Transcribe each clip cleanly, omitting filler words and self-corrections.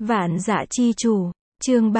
Vạn Dạ Chi Chủ, chương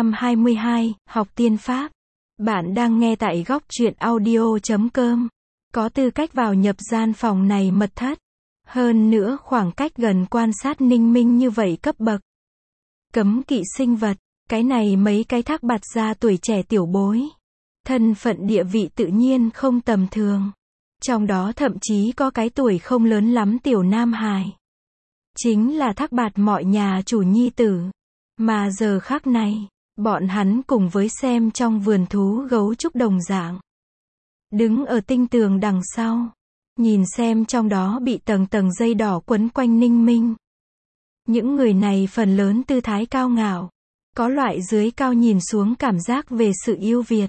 322, học tiên pháp. Bạn đang nghe tại góc truyện audio.com. Có tư cách vào nhập gian phòng này mật thất. Hơn nữa khoảng cách gần quan sát Ninh Minh như vậy cấp bậc. Cấm kỵ sinh vật, cái này mấy cái thác bạt gia tuổi trẻ tiểu bối. Thân phận địa vị tự nhiên không tầm thường. Trong đó thậm chí có cái tuổi không lớn lắm tiểu nam hài. Chính là thác bạt mọi nhà chủ nhi tử. Mà giờ khắc này, bọn hắn cùng với xem trong vườn thú gấu trúc đồng dạng. Đứng ở tinh tường đằng sau. Nhìn xem trong đó bị tầng tầng dây đỏ quấn quanh Ninh Minh. Những người này phần lớn tư thái cao ngạo. Có loại dưới cao nhìn xuống cảm giác về sự yêu Việt.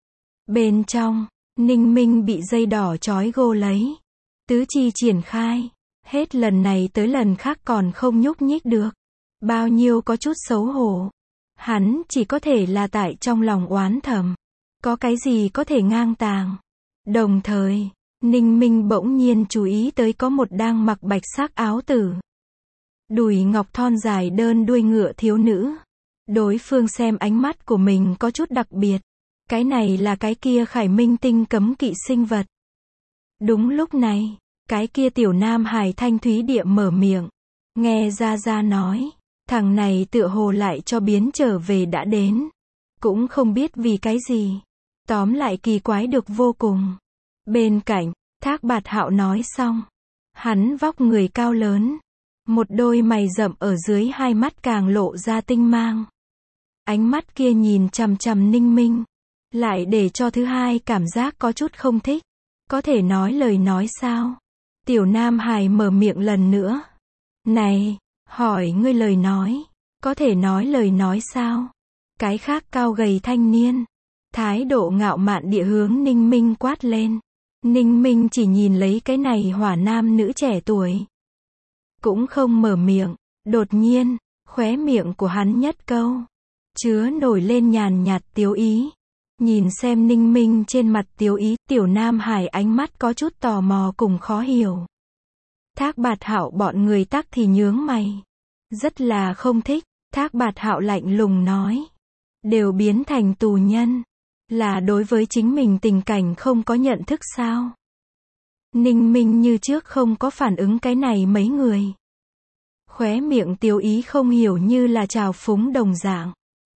Bên trong, Ninh Minh bị dây đỏ trói gô lấy. Tứ chi triển khai. Hết lần này tới lần khác còn không nhúc nhích được. Bao nhiêu có chút xấu hổ. Hắn chỉ có thể là tại trong lòng oán thầm. Có cái gì có thể ngang tàng. Đồng thời, Ninh Minh bỗng nhiên chú ý tới có một đang mặc bạch sắc áo tử. Đùi ngọc thon dài đơn đuôi ngựa thiếu nữ. Đối phương xem ánh mắt của mình có chút đặc biệt. Cái này là cái kia Khải Minh tinh cấm kỵ sinh vật. Đúng lúc này, cái kia tiểu nam hài thanh thúy địa mở miệng. Nghe ra nói, thằng này tựa hồ lại cho biến trở về đã đến. Cũng không biết vì cái gì. Tóm lại kỳ quái được vô cùng. Bên cạnh, Thác Bạt Hạo nói xong. Hắn vóc người cao lớn. Một đôi mày rậm ở dưới hai mắt càng lộ ra tinh mang. Ánh mắt kia nhìn chằm chằm Ninh Minh. Lại để cho thứ hai cảm giác có chút không thích. Có thể nói lời nói sao? Tiểu Nam Hải mở miệng lần nữa. Này, hỏi ngươi lời nói. Có thể nói lời nói sao? Cái khác cao gầy thanh niên. Thái độ ngạo mạn địa hướng Ninh Minh quát lên. Ninh Minh chỉ nhìn lấy cái này hỏa nam nữ trẻ tuổi. Cũng không mở miệng. Đột nhiên, khóe miệng của hắn nhất câu. Chứa nổi lên nhàn nhạt tiếu ý. Nhìn xem Ninh Minh trên mặt tiếu ý, tiểu Nam Hải ánh mắt có chút tò mò cùng khó hiểu. Thác Bạt Hạo bọn người tắc thì nhướng mày. Rất là không thích, Thác Bạt Hạo lạnh lùng nói. Đều biến thành tù nhân. Là đối với chính mình tình cảnh không có nhận thức sao? Ninh Minh như trước không có phản ứng cái này mấy người. Khóe miệng tiếu ý không hiểu như là trào phúng đồng dạng.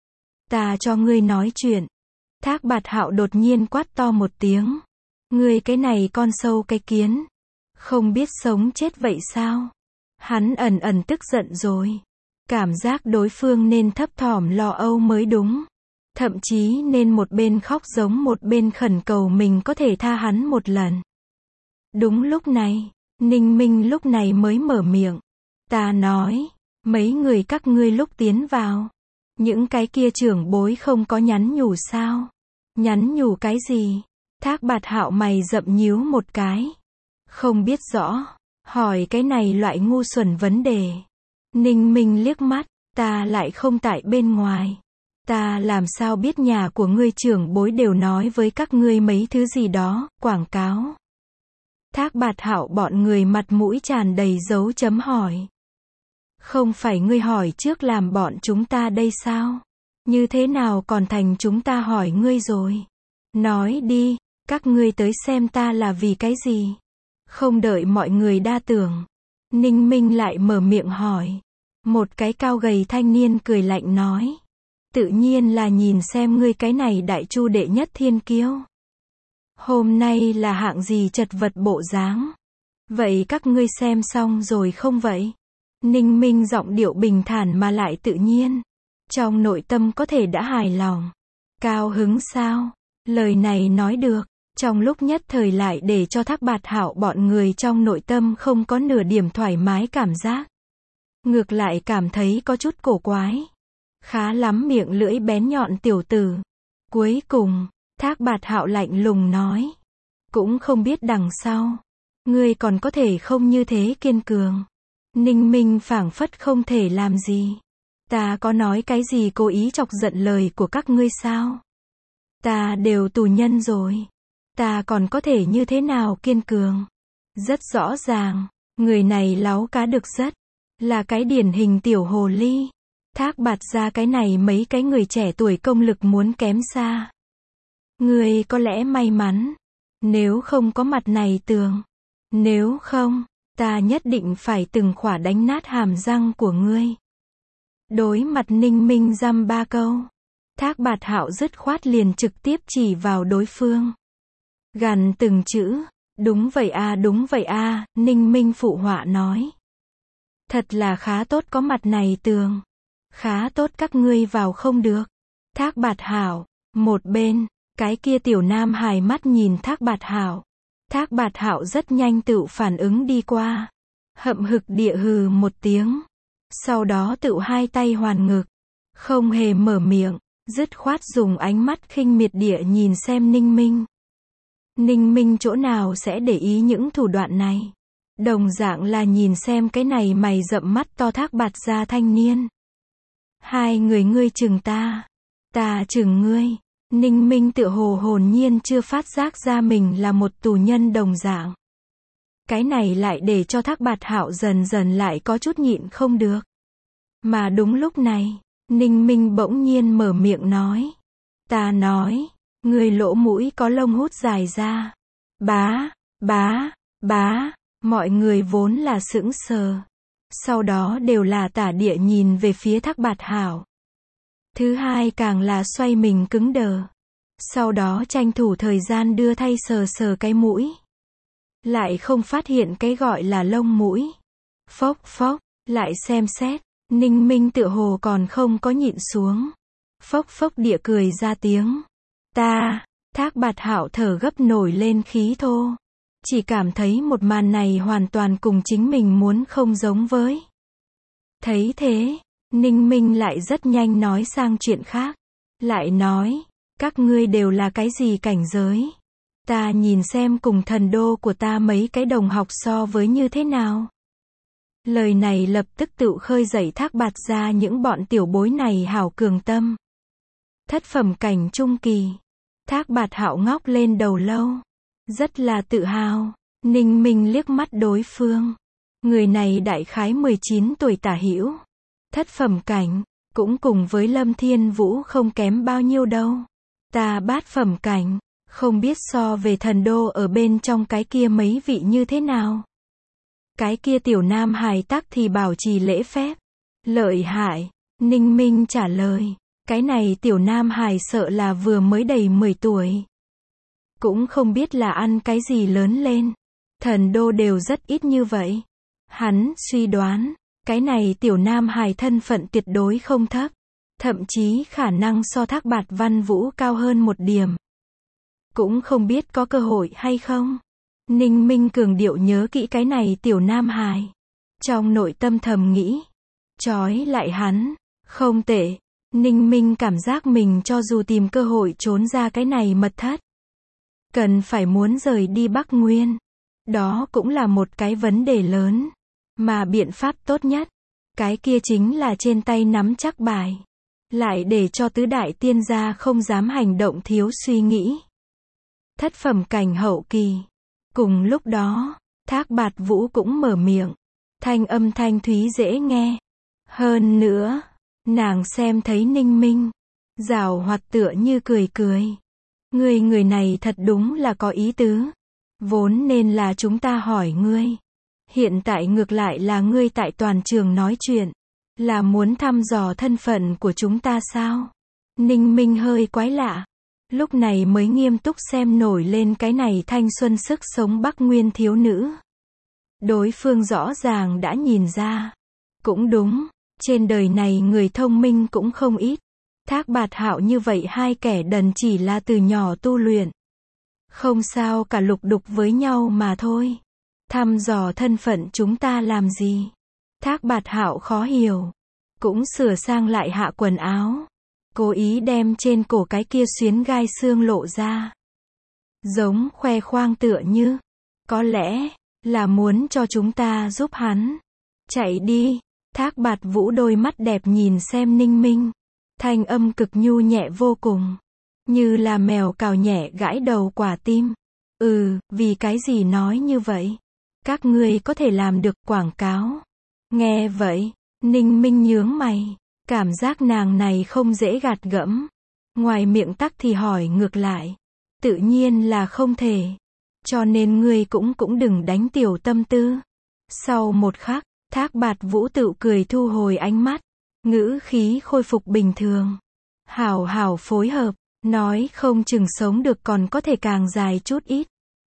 Ta cho ngươi nói chuyện. Thác Bạt Hạo đột nhiên quát to một tiếng. Ngươi cái này con sâu cái kiến. Không biết sống chết vậy sao? Hắn ẩn tức giận rồi. Cảm giác đối phương nên thấp thỏm lo âu mới đúng. Thậm chí nên một bên khóc giống một bên khẩn cầu mình có thể tha hắn một lần. Đúng lúc này, Ninh Minh lúc này mới mở miệng. Ta nói, mấy người các ngươi lúc tiến vào. Những cái kia trưởng bối không có nhắn nhủ sao? Nhắn nhủ cái gì? Thác Bạt Hạo mày rậm nhíu một cái. Không biết rõ. Hỏi cái này loại ngu xuẩn vấn đề. Ninh Minh liếc mắt. Ta lại không tại bên ngoài. Ta làm sao biết nhà của ngươi trưởng bối đều nói với các ngươi mấy thứ gì đó, quảng cáo. Thác Bạt Hạo bọn người mặt mũi tràn đầy dấu chấm hỏi. Không phải ngươi hỏi trước làm bọn chúng ta đây sao? Như thế nào còn thành chúng ta hỏi ngươi rồi? Nói đi, các ngươi tới xem ta là vì cái gì? Không đợi mọi người đa tưởng. Ninh Minh lại mở miệng hỏi. Một cái cao gầy thanh niên cười lạnh nói. Tự nhiên là nhìn xem ngươi cái này đại chu đệ nhất thiên kiêu. Hôm nay là hạng gì chật vật bộ dáng? Vậy các ngươi xem xong rồi không vậy? Ninh Minh giọng điệu bình thản mà lại tự nhiên. Trong nội tâm có thể đã hài lòng. Cao hứng sao? Lời này nói được. Trong lúc nhất thời lại để cho Thác Bạt Hạo bọn người trong nội tâm không có nửa điểm thoải mái cảm giác. Ngược lại cảm thấy có chút cổ quái. Khá lắm miệng lưỡi bén nhọn tiểu tử. Cuối cùng, Thác Bạt Hạo lạnh lùng nói. Cũng không biết đằng sau. Ngươi còn có thể không như thế kiên cường. Ninh Minh phảng phất không thể làm gì. Ta có nói cái gì cố ý chọc giận lời của các ngươi sao? Ta đều tù nhân rồi. Ta còn có thể như thế nào kiên cường? Rất rõ ràng, người này láu cá được rất. Là cái điển hình tiểu hồ ly. Thác Bạt Gia cái này mấy cái người trẻ tuổi công lực muốn kém xa. Ngươi có lẽ may mắn. Nếu không có mặt này tường. Nếu không, ta nhất định phải từng khỏa đánh nát hàm răng của ngươi. Đối mặt Ninh Minh dăm ba câu. Thác Bạt Hạo dứt khoát liền trực tiếp chỉ vào đối phương. Gằn từng chữ. Đúng vậy a, Ninh Minh phụ họa nói. Thật là khá tốt có mặt này tường. Khá tốt các ngươi vào không được. Thác Bạt Hạo, một bên, cái kia tiểu nam hài mắt nhìn Thác Bạt Hạo. Thác Bạt Hạo rất nhanh tự phản ứng đi qua. Hậm hực địa hừ một tiếng. Sau đó tự hai tay hoàn ngực. Không hề mở miệng, dứt khoát dùng ánh mắt khinh miệt địa nhìn xem Ninh Minh. Ninh Minh chỗ nào sẽ để ý những thủ đoạn này. Đồng dạng là nhìn xem cái này mày rậm mắt to Thác Bạt Gia thanh niên. Hai người ngươi chừng ta chừng ngươi. Ninh Minh tựa hồ hồn nhiên chưa phát giác ra mình là một tù nhân đồng dạng. Cái này lại để cho Thác Bạt Hạo dần dần lại có chút nhịn không được. Mà đúng lúc này, Ninh Minh bỗng nhiên mở miệng nói. Ta nói, ngươi lỗ mũi có lông hút dài ra. Bá, mọi người vốn là sững sờ. Sau đó đều là tả địa nhìn về phía Thác Bạt Hạo. Thứ hai càng là xoay mình cứng đờ. Sau đó tranh thủ thời gian đưa thay sờ sờ cái mũi. Lại không phát hiện cái gọi là lông mũi. Phốc, lại xem xét. Ninh Minh tựa hồ còn không có nhịn xuống. Phốc địa cười ra tiếng. Thác Bạt Hạo thở gấp nổi lên khí thô. Chỉ cảm thấy một màn này hoàn toàn cùng chính mình muốn không giống với. Thấy thế, Ninh Minh lại rất nhanh nói sang chuyện khác. Lại nói, các ngươi đều là cái gì cảnh giới? Ta nhìn xem cùng thần đô của ta mấy cái đồng học so với như thế nào. Lời này lập tức tự khơi dậy Thác Bạt Gia những bọn tiểu bối này hảo cường tâm. Thất phẩm cảnh trung kỳ. Thác Bạt Hạo ngóc lên đầu lâu. Rất là tự hào. Ninh Minh liếc mắt đối phương. Người này đại khái 19 tuổi tả hữu. Thất phẩm cảnh, cũng cùng với Lâm Thiên Vũ không kém bao nhiêu đâu. Ta bát phẩm cảnh, không biết so về thần đô ở bên trong cái kia mấy vị như thế nào. Cái kia tiểu nam hài tắc thì bảo trì lễ phép. Lợi hại, Ninh Minh trả lời. Cái này tiểu nam hài sợ là vừa mới đầy 10 tuổi. Cũng không biết là ăn cái gì lớn lên. Thần đô đều rất ít như vậy. Hắn suy đoán, cái này tiểu nam hài thân phận tuyệt đối không thấp. Thậm chí khả năng so Thác Bạt Văn Vũ cao hơn một điểm. Cũng không biết có cơ hội hay không. Ninh Minh cường điệu nhớ kỹ cái này tiểu nam hài. Trong nội tâm thầm nghĩ. Trói lại hắn. Không tệ. Ninh Minh cảm giác mình cho dù tìm cơ hội trốn ra cái này mật thất. Cần phải muốn rời đi Bắc Nguyên. Đó cũng là một cái vấn đề lớn. Mà biện pháp tốt nhất. Cái kia chính là trên tay nắm chắc bài. Lại để cho tứ đại tiên gia không dám hành động thiếu suy nghĩ. Thất phẩm cảnh hậu kỳ. Cùng lúc đó, Thác Bạt Vũ cũng mở miệng. Thanh âm thanh thúy dễ nghe. Hơn nữa, nàng xem thấy Ninh Minh. Giảo hoạt tựa như cười cười. Người này thật đúng là có ý tứ. Vốn nên là chúng ta hỏi ngươi. Hiện tại ngược lại là ngươi tại toàn trường nói chuyện. Là muốn thăm dò thân phận của chúng ta sao? Ninh Minh hơi quái lạ. Lúc này mới nghiêm túc xem nổi lên cái này thanh xuân sức sống Bắc Nguyên thiếu nữ. Đối phương rõ ràng đã nhìn ra. Cũng đúng, trên đời này người thông minh cũng không ít. Thác Bạt Hạo như vậy hai kẻ đần chỉ là từ nhỏ tu luyện. Không sao cả lục đục với nhau mà thôi. Thăm dò thân phận chúng ta làm gì? Thác Bạt Hạo khó hiểu. Cũng sửa sang lại hạ quần áo. Cố ý đem trên cổ cái kia xuyến gai xương lộ ra. Giống khoe khoang tựa như. Có lẽ, là muốn cho chúng ta giúp hắn. Chạy đi. Thác Bạt Vũ đôi mắt đẹp nhìn xem Ninh Minh. Thanh âm cực nhu nhẹ vô cùng. Như là mèo cào nhẹ gãi đầu quả tim. Vì cái gì nói như vậy? Các ngươi có thể làm được quảng cáo. Nghe vậy, Ninh Minh nhướng mày. Cảm giác nàng này không dễ gạt gẫm. Ngoài miệng tắc thì hỏi ngược lại. Tự nhiên là không thể. Cho nên ngươi cũng đừng đánh tiểu tâm tư. Sau một khắc, Thác Bạt Vũ tự cười thu hồi ánh mắt. Ngữ khí khôi phục bình thường. Hảo hảo phối hợp, nói không chừng sống được còn có thể càng dài chút ít.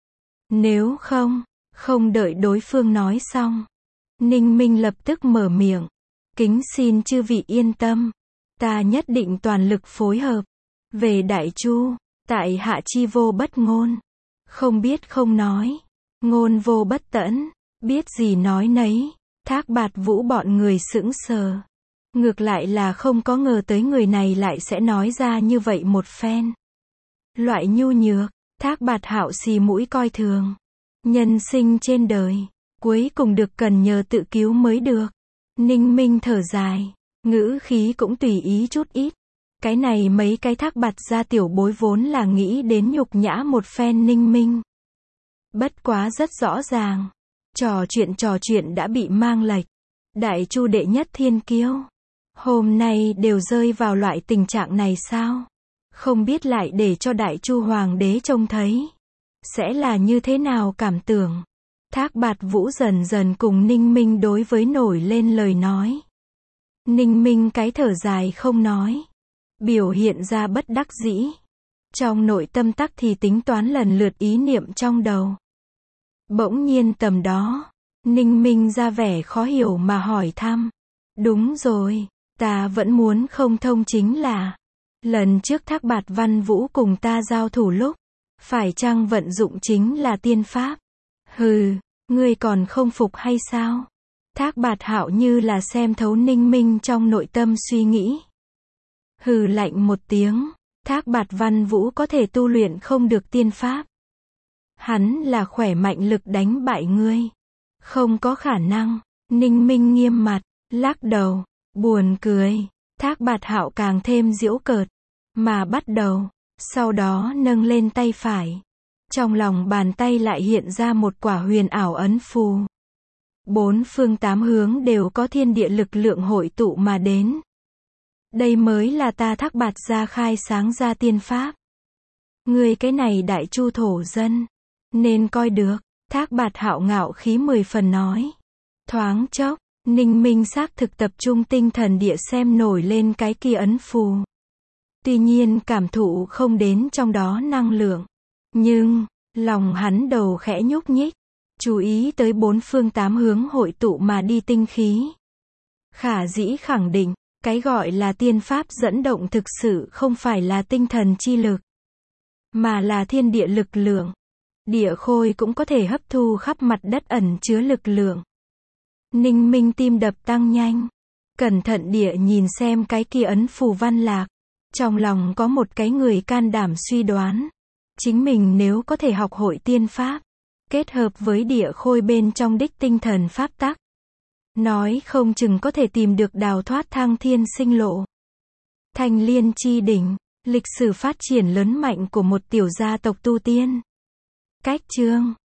Nếu không đợi đối phương nói xong. Ninh Minh lập tức mở miệng. Kính xin chư vị yên tâm. Ta nhất định toàn lực phối hợp. Về Đại Chu, tại hạ chi vô bất ngôn. Không biết không nói. Ngôn vô bất tẫn. Biết gì nói nấy. Thác Bạt Vũ bọn người sững sờ. Ngược lại là không có ngờ tới người này lại sẽ nói ra như vậy một phen. Loại nhu nhược, Thác Bạt Hạo xì mũi coi thường. Nhân sinh trên đời, cuối cùng được cần nhờ tự cứu mới được. Ninh Minh thở dài, ngữ khí cũng tùy ý chút ít. Cái này mấy cái Thác Bạt gia tiểu bối vốn là nghĩ đến nhục nhã một phen Ninh Minh. Bất quá rất rõ ràng, trò chuyện đã bị mang lệch. Đại Chu đệ nhất thiên kiêu, hôm nay đều rơi vào loại tình trạng này sao? Không biết lại để cho Đại Chu hoàng đế trông thấy, sẽ là như thế nào cảm tưởng? Thác Bạt Vũ dần dần cùng Ninh Minh đối với nổi lên lời nói. Ninh Minh cái thở dài không nói, biểu hiện ra bất đắc dĩ. Trong nội tâm tắc thì tính toán lần lượt ý niệm trong đầu. Bỗng nhiên tầm đó, Ninh Minh ra vẻ khó hiểu mà hỏi thăm. Đúng rồi, ta vẫn muốn không thông chính là, lần trước Thác Bạt Văn Vũ cùng ta giao thủ lúc, phải chăng vận dụng chính là tiên pháp? Hừ, ngươi còn không phục hay sao? Thác Bạt Hạo như là xem thấu Ninh Minh trong nội tâm suy nghĩ. Hừ lạnh một tiếng, Thác Bạt Văn Vũ có thể tu luyện không được tiên pháp. Hắn là khỏe mạnh lực đánh bại ngươi. Không có khả năng. Ninh Minh nghiêm mặt, lắc đầu, buồn cười. Thác Bạt Hạo càng thêm giễu cợt, mà bắt đầu, sau đó nâng lên tay phải. Trong lòng bàn tay lại hiện ra một quả huyền ảo ấn phù. Bốn phương tám hướng đều có thiên địa lực lượng hội tụ mà đến. Đây mới là ta Thác Bạt gia khai sáng ra tiên pháp. Ngươi cái này Đại Chu thổ dân, nên coi được. Thác Bạt Hạo ngạo khí 10 phần nói. Thoáng chốc, Ninh Minh xác thực tập trung tinh thần địa xem nổi lên cái kia ấn phù. Tuy nhiên cảm thụ không đến trong đó năng lượng. Nhưng, lòng hắn đầu khẽ nhúc nhích. Chú ý tới bốn phương tám hướng hội tụ mà đi tinh khí. Khả dĩ khẳng định, cái gọi là tiên pháp dẫn động thực sự không phải là tinh thần chi lực, mà là thiên địa lực lượng. Địa khôi cũng có thể hấp thu khắp mặt đất ẩn chứa lực lượng. Ninh Minh tim đập tăng nhanh. Cẩn thận địa nhìn xem cái kia ấn phù văn lạc. Trong lòng có một cái người can đảm suy đoán. Chính mình nếu có thể học hội tiên pháp, kết hợp với địa khôi bên trong đích tinh thần pháp tắc, nói không chừng có thể tìm được đào thoát thăng thiên sinh lộ. Thanh Liên chi đỉnh, lịch sử phát triển lớn mạnh của một tiểu gia tộc tu tiên. Cách chương